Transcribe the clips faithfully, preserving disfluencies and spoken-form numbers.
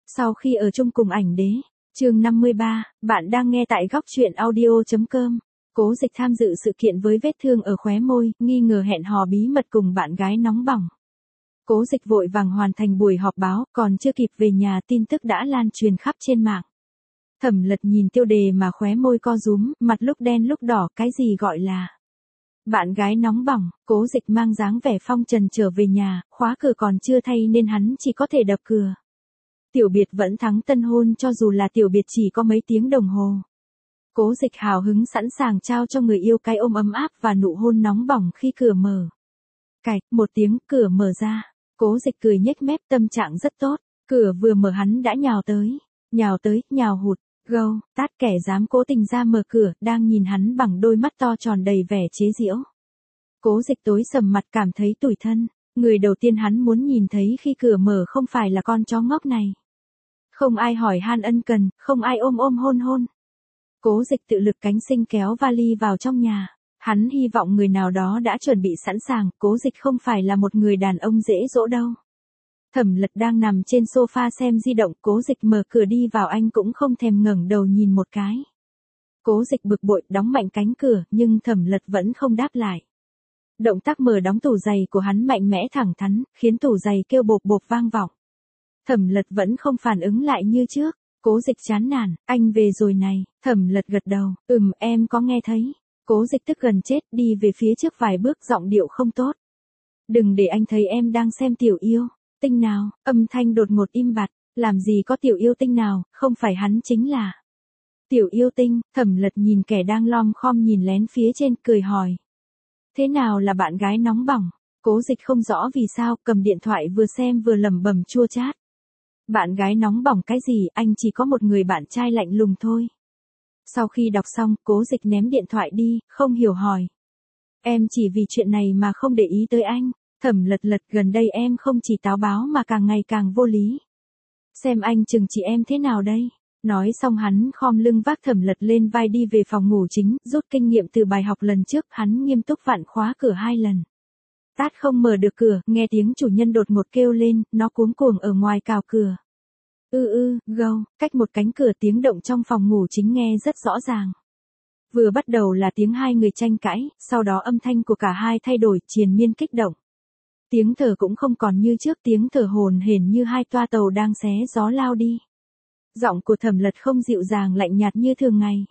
Sau khi ở chung cùng ảnh đế, chương năm mươi ba, bạn đang nghe tại góc truyện audio.com. Cố Dịch tham dự sự kiện với vết thương ở khóe môi, nghi ngờ hẹn hò bí mật cùng bạn gái nóng bỏng. Cố Dịch vội vàng hoàn thành buổi họp báo, còn chưa kịp về nhà tin tức đã lan truyền khắp trên mạng. Thẩm Lật nhìn tiêu đề mà khóe môi co rúm, mặt lúc đen lúc đỏ, cái gì gọi là bạn gái nóng bỏng. Cố Dịch mang dáng vẻ phong trần trở về nhà, khóa cửa còn chưa thay nên hắn chỉ có thể đập cửa. Tiểu biệt vẫn thắng tân hôn cho dù là tiểu biệt chỉ có mấy tiếng đồng hồ. Cố Dịch hào hứng sẵn sàng trao cho người yêu cái ôm ấm áp và nụ hôn nóng bỏng khi cửa mở. Cạch, một tiếng cửa mở ra. Cố Dịch cười nhếch mép, tâm trạng rất tốt. Cửa vừa mở hắn đã nhào tới. Nhào tới, nhào hụt. Gâu, tát, kẻ dám cố tình ra mở cửa, đang nhìn hắn bằng đôi mắt to tròn đầy vẻ chế giễu. Cố Dịch tối sầm mặt cảm thấy tủi thân. Người đầu tiên hắn muốn nhìn thấy khi cửa mở không phải là con chó ngốc này. Không ai hỏi han ân cần, không ai ôm ôm hôn hôn. Cố Dịch tự lực cánh sinh kéo vali vào trong nhà. Hắn hy vọng người nào đó đã chuẩn bị sẵn sàng, Cố Dịch không phải là một người đàn ông dễ dỗ đâu. Thẩm Lật đang nằm trên sofa xem di động, Cố Dịch mở cửa đi vào anh cũng không thèm ngẩng đầu nhìn một cái. Cố Dịch bực bội đóng mạnh cánh cửa, nhưng Thẩm Lật vẫn không đáp lại. Động tác mở đóng tủ giày của hắn mạnh mẽ thẳng thắn, khiến tủ giày kêu bộp bộp vang vọng. Thẩm Lật vẫn không phản ứng lại như trước. Cố Dịch chán nản, anh về rồi này. Thẩm Lật gật đầu, ừm em có nghe thấy. Cố Dịch tức gần chết, đi về phía trước vài bước, giọng điệu không tốt. Đừng để anh thấy em đang xem tiểu yêu tinh nào. Âm thanh đột ngột im bặt. Làm gì có tiểu yêu tinh nào, không phải hắn chính là tiểu yêu tinh. Thẩm Lật nhìn kẻ đang lom khom nhìn lén phía trên, cười hỏi. Thế nào là bạn gái nóng bỏng? Cố Dịch không rõ vì sao, cầm điện thoại vừa xem vừa lẩm bẩm chua chát. Bạn gái nóng bỏng cái gì, anh chỉ có một người bạn trai lạnh lùng thôi. Sau khi đọc xong, Cố Dịch ném điện thoại đi, không hiểu hỏi. Em chỉ vì chuyện này mà không để ý tới anh. Thẩm Lật lật, gần đây em không chỉ táo báo mà càng ngày càng vô lý. Xem anh chừng trị em thế nào đây? Nói xong hắn khom lưng vác Thẩm Lật lên vai đi về phòng ngủ chính, rút kinh nghiệm từ bài học lần trước, hắn nghiêm túc vặn khóa cửa hai lần. Tát không mở được cửa, nghe tiếng chủ nhân đột ngột kêu lên, nó cuống cuồng ở ngoài cào cửa. Ư ư, gâu, cách một cánh cửa tiếng động trong phòng ngủ chính nghe rất rõ ràng. Vừa bắt đầu là tiếng hai người tranh cãi, sau đó âm thanh của cả hai thay đổi, triền miên kích động. Tiếng thở cũng không còn như trước, tiếng thở hồn hển như hai toa tàu đang xé gió lao đi. Giọng của Thẩm Lật không dịu dàng lạnh nhạt như thường ngày.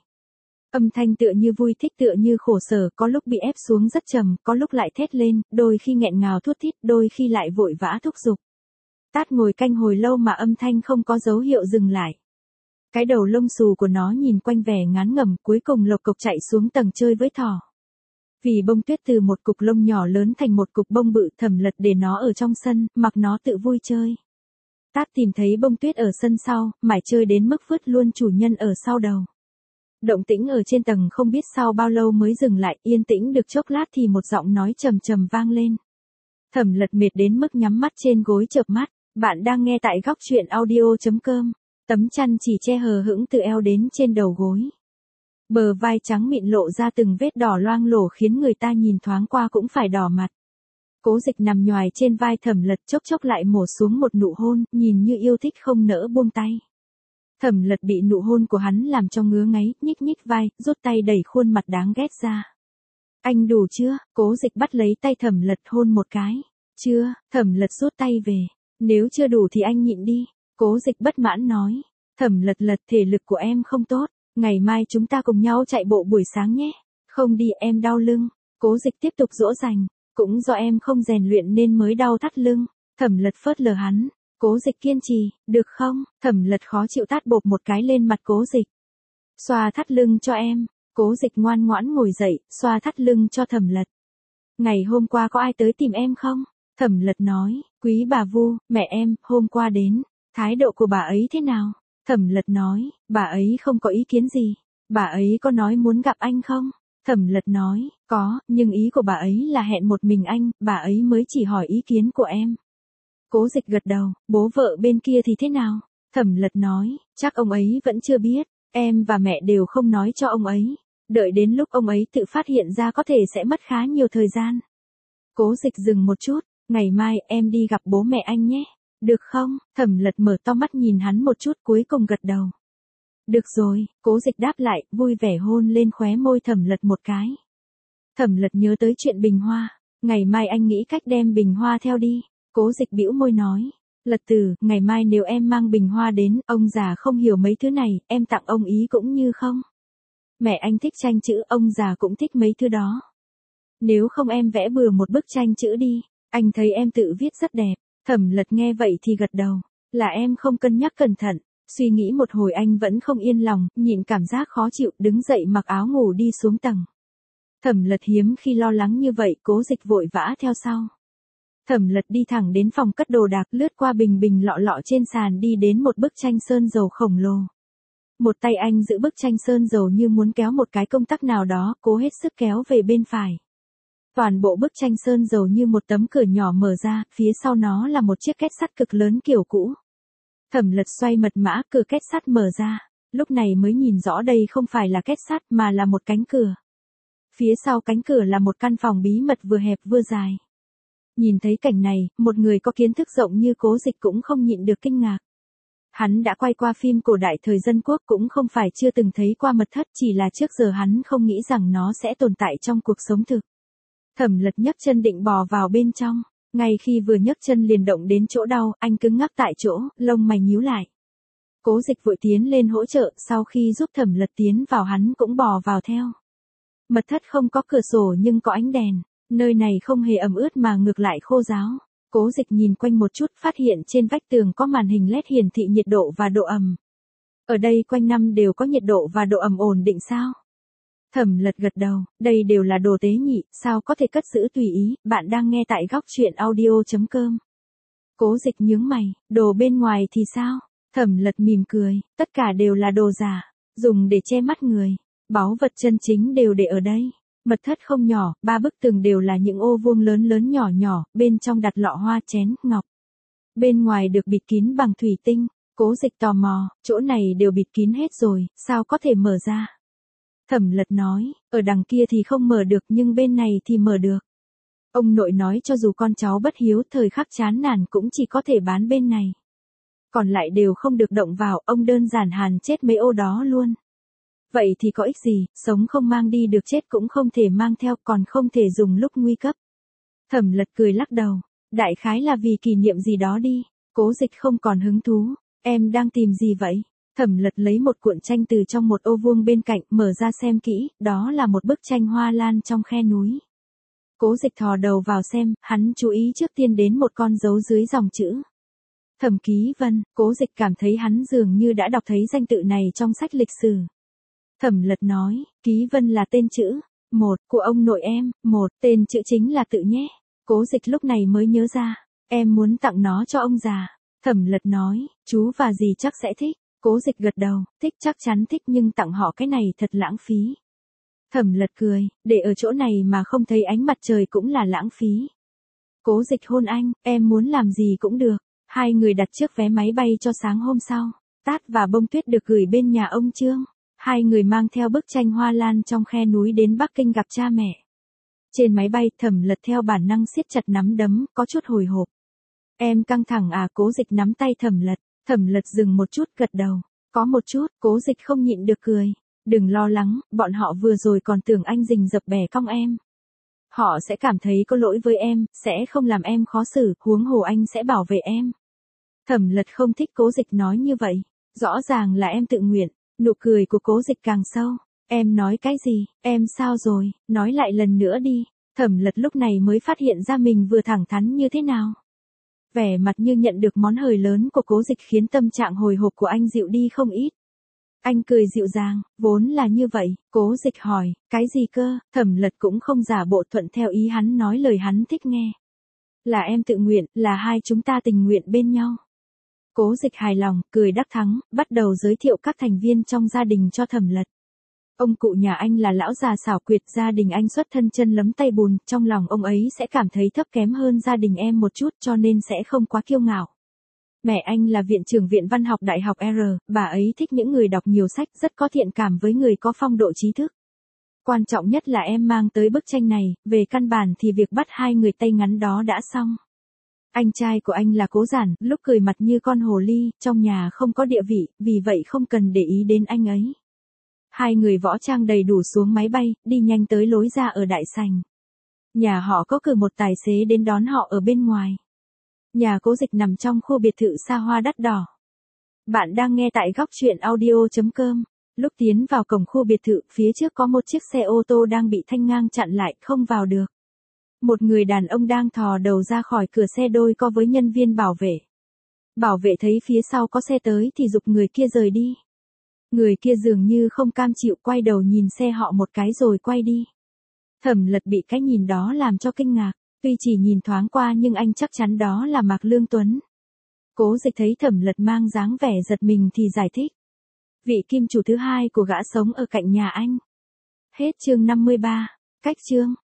Âm thanh tựa như vui thích tựa như khổ sở, có lúc bị ép xuống rất trầm, có lúc lại thét lên, đôi khi nghẹn ngào thút thít, đôi khi lại vội vã thúc giục. Tát ngồi canh hồi lâu mà âm thanh không có dấu hiệu dừng lại. Cái đầu lông xù của nó nhìn quanh vẻ ngán ngẩm, cuối cùng lộc cộc chạy xuống tầng chơi với thỏ. Vì bông tuyết từ một cục lông nhỏ lớn thành một cục bông bự, Thẩm Lật để nó ở trong sân, mặc nó tự vui chơi. Tát tìm thấy bông tuyết ở sân sau, mải chơi đến mức vứt luôn chủ nhân ở sau đầu. Động tĩnh ở trên tầng không biết sau bao lâu mới dừng lại, yên tĩnh được chốc lát thì một giọng nói trầm trầm vang lên. Thẩm Lật mệt đến mức nhắm mắt trên gối chợp mắt. Bạn đang nghe tại góc truyện audio.com. Tấm chăn chỉ che hờ hững từ eo đến trên đầu gối. Bờ vai trắng mịn lộ ra từng vết đỏ loang lổ khiến người ta nhìn thoáng qua cũng phải đỏ mặt. Cố Dịch nằm nhoài trên vai Thẩm Lật, chốc chốc lại mổ xuống một nụ hôn, nhìn như yêu thích không nỡ buông tay. Thẩm Lật bị nụ hôn của hắn làm cho ngứa ngáy, nhích nhích vai, rút tay đẩy khuôn mặt đáng ghét ra. Anh đủ chưa? Cố Dịch bắt lấy tay Thẩm Lật hôn một cái. Chưa. Thẩm Lật rút tay về. Nếu chưa đủ thì anh nhịn đi. Cố Dịch bất mãn nói. Thẩm Lật lật, thể lực của em không tốt. Ngày mai chúng ta cùng nhau chạy bộ buổi sáng nhé. Không đi, em đau lưng. Cố Dịch tiếp tục dỗ dành. Cũng do em không rèn luyện nên mới đau thắt lưng. Thẩm Lật phớt lờ hắn. Cố Dịch kiên trì, được không? Thẩm Lật khó chịu tát bộp một cái lên mặt Cố Dịch. Xoa thắt lưng cho em. Cố Dịch ngoan ngoãn ngồi dậy, xoa thắt lưng cho Thẩm Lật. Ngày hôm qua có ai tới tìm em không? Thẩm Lật nói, quý bà Vu, mẹ em, hôm qua đến. Thái độ của bà ấy thế nào? Thẩm Lật nói, bà ấy không có ý kiến gì. Bà ấy có nói muốn gặp anh không? Thẩm Lật nói, có, nhưng ý của bà ấy là hẹn một mình anh, bà ấy mới chỉ hỏi ý kiến của em. Cố Dịch gật đầu, bố vợ bên kia thì thế nào? Thẩm Lật nói, chắc ông ấy vẫn chưa biết, em và mẹ đều không nói cho ông ấy. Đợi đến lúc ông ấy tự phát hiện ra có thể sẽ mất khá nhiều thời gian. Cố Dịch dừng một chút, ngày mai em đi gặp bố mẹ anh nhé. Được không? Thẩm Lật mở to mắt nhìn hắn một chút cuối cùng gật đầu. Được rồi, Cố Dịch đáp lại, vui vẻ hôn lên khóe môi Thẩm Lật một cái. Thẩm Lật nhớ tới chuyện bình hoa, ngày mai anh nghĩ cách đem bình hoa theo đi. Cố Dịch bĩu môi nói, Lật Tử, ngày mai nếu em mang bình hoa đến, ông già không hiểu mấy thứ này, em tặng ông ý cũng như không. Mẹ anh thích tranh chữ, ông già cũng thích mấy thứ đó. Nếu không em vẽ bừa một bức tranh chữ đi, anh thấy em tự viết rất đẹp. Thẩm Lật nghe vậy thì gật đầu, là em không cân nhắc cẩn thận. Suy nghĩ một hồi anh vẫn không yên lòng, nhịn cảm giác khó chịu, đứng dậy mặc áo ngủ đi xuống tầng. Thẩm Lật hiếm khi lo lắng như vậy, Cố Dịch vội vã theo sau. Thẩm Lật đi thẳng đến phòng cất đồ đạc, lướt qua bình bình lọ lọ trên sàn đi đến một bức tranh sơn dầu khổng lồ. Một tay anh giữ bức tranh sơn dầu như muốn kéo một cái công tắc nào đó, cố hết sức kéo về bên phải. Toàn bộ bức tranh sơn dầu như một tấm cửa nhỏ mở ra, phía sau nó là một chiếc két sắt cực lớn kiểu cũ. Thẩm Lật xoay mật mã, cửa két sắt mở ra, lúc này mới nhìn rõ đây không phải là két sắt mà là một cánh cửa. Phía sau cánh cửa là một căn phòng bí mật vừa hẹp vừa dài. Nhìn thấy cảnh này, một người có kiến thức rộng như Cố Dịch cũng không nhịn được kinh ngạc. Hắn đã quay qua phim cổ đại thời dân quốc cũng không phải chưa từng thấy qua mật thất, chỉ là trước giờ hắn không nghĩ rằng nó sẽ tồn tại trong cuộc sống thực. Thẩm Lật nhấc chân định bò vào bên trong, ngay khi vừa nhấc chân liền động đến chỗ đau, anh cứng ngắc tại chỗ, lông mày nhíu lại. Cố Dịch vội tiến lên hỗ trợ, sau khi giúp Thẩm Lật tiến vào hắn cũng bò vào theo. Mật thất không có cửa sổ nhưng có ánh đèn, nơi này không hề ẩm ướt mà ngược lại khô ráo. Cố Dịch nhìn quanh một chút, phát hiện trên vách tường có màn hình led hiển thị nhiệt độ và độ ẩm. Ở đây quanh năm đều có nhiệt độ và độ ẩm ổn định sao? Thẩm Lật gật đầu, đây đều là đồ tế nhị, sao có thể cất giữ tùy ý, bạn đang nghe tại góc truyện audio chấm com. Cố Dịch nhướng mày, đồ bên ngoài thì sao? Thẩm Lật mỉm cười, tất cả đều là đồ giả, dùng để che mắt người, báu vật chân chính đều để ở đây. Mật thất không nhỏ, ba bức tường đều là những ô vuông lớn lớn nhỏ nhỏ, bên trong đặt lọ hoa chén, ngọc. Bên ngoài được bịt kín bằng thủy tinh. Cố Dịch tò mò, chỗ này đều bịt kín hết rồi, sao có thể mở ra? Thẩm Lật nói, ở đằng kia thì không mở được nhưng bên này thì mở được. Ông nội nói cho dù con cháu bất hiếu thời khắc chán nản cũng chỉ có thể bán bên này. Còn lại đều không được động vào, ông đơn giản hàn chết mấy ô đó luôn. Vậy thì có ích gì, sống không mang đi được chết cũng không thể mang theo, còn không thể dùng lúc nguy cấp. Thẩm Lật cười lắc đầu, đại khái là vì kỷ niệm gì đó đi. Cố Dịch không còn hứng thú, em đang tìm gì vậy? Thẩm Lật lấy một cuộn tranh từ trong một ô vuông bên cạnh, mở ra xem kỹ, đó là một bức tranh hoa lan trong khe núi. Cố Dịch thò đầu vào xem, hắn chú ý trước tiên đến một con dấu dưới dòng chữ. Thẩm Ký Vân. Cố Dịch cảm thấy hắn dường như đã đọc thấy danh tự này trong sách lịch sử. Thẩm Lật nói, Ký Vân là tên chữ, một, của ông nội em, một, tên chữ chính là tự nhé. Cố Dịch lúc này mới nhớ ra, em muốn tặng nó cho ông già. Thẩm Lật nói, chú và dì chắc sẽ thích. Cố Dịch gật đầu, thích chắc chắn thích nhưng tặng họ cái này thật lãng phí. Thẩm Lật cười, để ở chỗ này mà không thấy ánh mặt trời cũng là lãng phí. Cố Dịch hôn anh, em muốn làm gì cũng được. Hai người đặt trước vé máy bay cho sáng hôm sau. Tát và bông tuyết được gửi bên nhà ông Trương. Hai người mang theo bức tranh hoa lan trong khe núi đến Bắc Kinh gặp cha mẹ. Trên máy bay, Thẩm Lật theo bản năng siết chặt nắm đấm, có chút hồi hộp. Em căng thẳng à? Cố Dịch nắm tay Thẩm Lật. Thẩm Lật dừng một chút, gật đầu. Có một chút. Cố Dịch không nhịn được cười. Đừng lo lắng, bọn họ vừa rồi còn tưởng anh rình rập bẻ cong em. Họ sẽ cảm thấy có lỗi với em, sẽ không làm em khó xử, huống hồ anh sẽ bảo vệ em. Thẩm Lật không thích Cố Dịch nói như vậy. Rõ ràng là em tự nguyện. Nụ cười của Cố Dịch càng sâu. Em nói cái gì? Em sao rồi? Nói lại lần nữa đi. Thẩm Lật lúc này mới phát hiện ra mình vừa thẳng thắn như thế nào. Vẻ mặt như nhận được món hời lớn của Cố Dịch khiến tâm trạng hồi hộp của anh dịu đi không ít. Anh cười dịu dàng, vốn là như vậy. Cố Dịch hỏi, cái gì cơ? Thẩm Lật cũng không giả bộ, thuận theo ý hắn nói lời hắn thích nghe. Là em tự nguyện, là hai chúng ta tình nguyện bên nhau. Cố Dịch hài lòng, cười đắc thắng, bắt đầu giới thiệu các thành viên trong gia đình cho Thẩm Lật. Ông cụ nhà anh là lão già xảo quyệt, gia đình anh xuất thân chân lấm tay bùn, trong lòng ông ấy sẽ cảm thấy thấp kém hơn gia đình em một chút cho nên sẽ không quá kiêu ngạo. Mẹ anh là viện trưởng viện văn học đại học R, bà ấy thích những người đọc nhiều sách, rất có thiện cảm với người có phong độ trí thức. Quan trọng nhất là em mang tới bức tranh này, về căn bản thì việc bắt hai người tay ngắn đó đã xong. Anh trai của anh là Cố Giản, lúc cười mặt như con hồ ly, trong nhà không có địa vị, vì vậy không cần để ý đến anh ấy. Hai người võ trang đầy đủ xuống máy bay, đi nhanh tới lối ra ở đại sảnh. Nhà họ có cử một tài xế đến đón họ ở bên ngoài. Nhà Cố Dịch nằm trong khu biệt thự xa hoa đắt đỏ. Bạn đang nghe tại góc truyện audio chấm com. Lúc tiến vào cổng khu biệt thự, phía trước có một chiếc xe ô tô đang bị thanh ngang chặn lại, không vào được. Một người đàn ông đang thò đầu ra khỏi cửa xe đôi co với nhân viên bảo vệ. Bảo vệ thấy phía sau có xe tới thì giục người kia rời đi. Người kia dường như không cam chịu, quay đầu nhìn xe họ một cái rồi quay đi. Thẩm Lật bị cái nhìn đó làm cho kinh ngạc, tuy chỉ nhìn thoáng qua nhưng anh chắc chắn đó là Mạc Lương Tuấn. Cố Dịch thấy Thẩm Lật mang dáng vẻ giật mình thì giải thích. Vị kim chủ thứ hai của gã sống ở cạnh nhà anh. Hết chương năm mươi ba. Cách chương.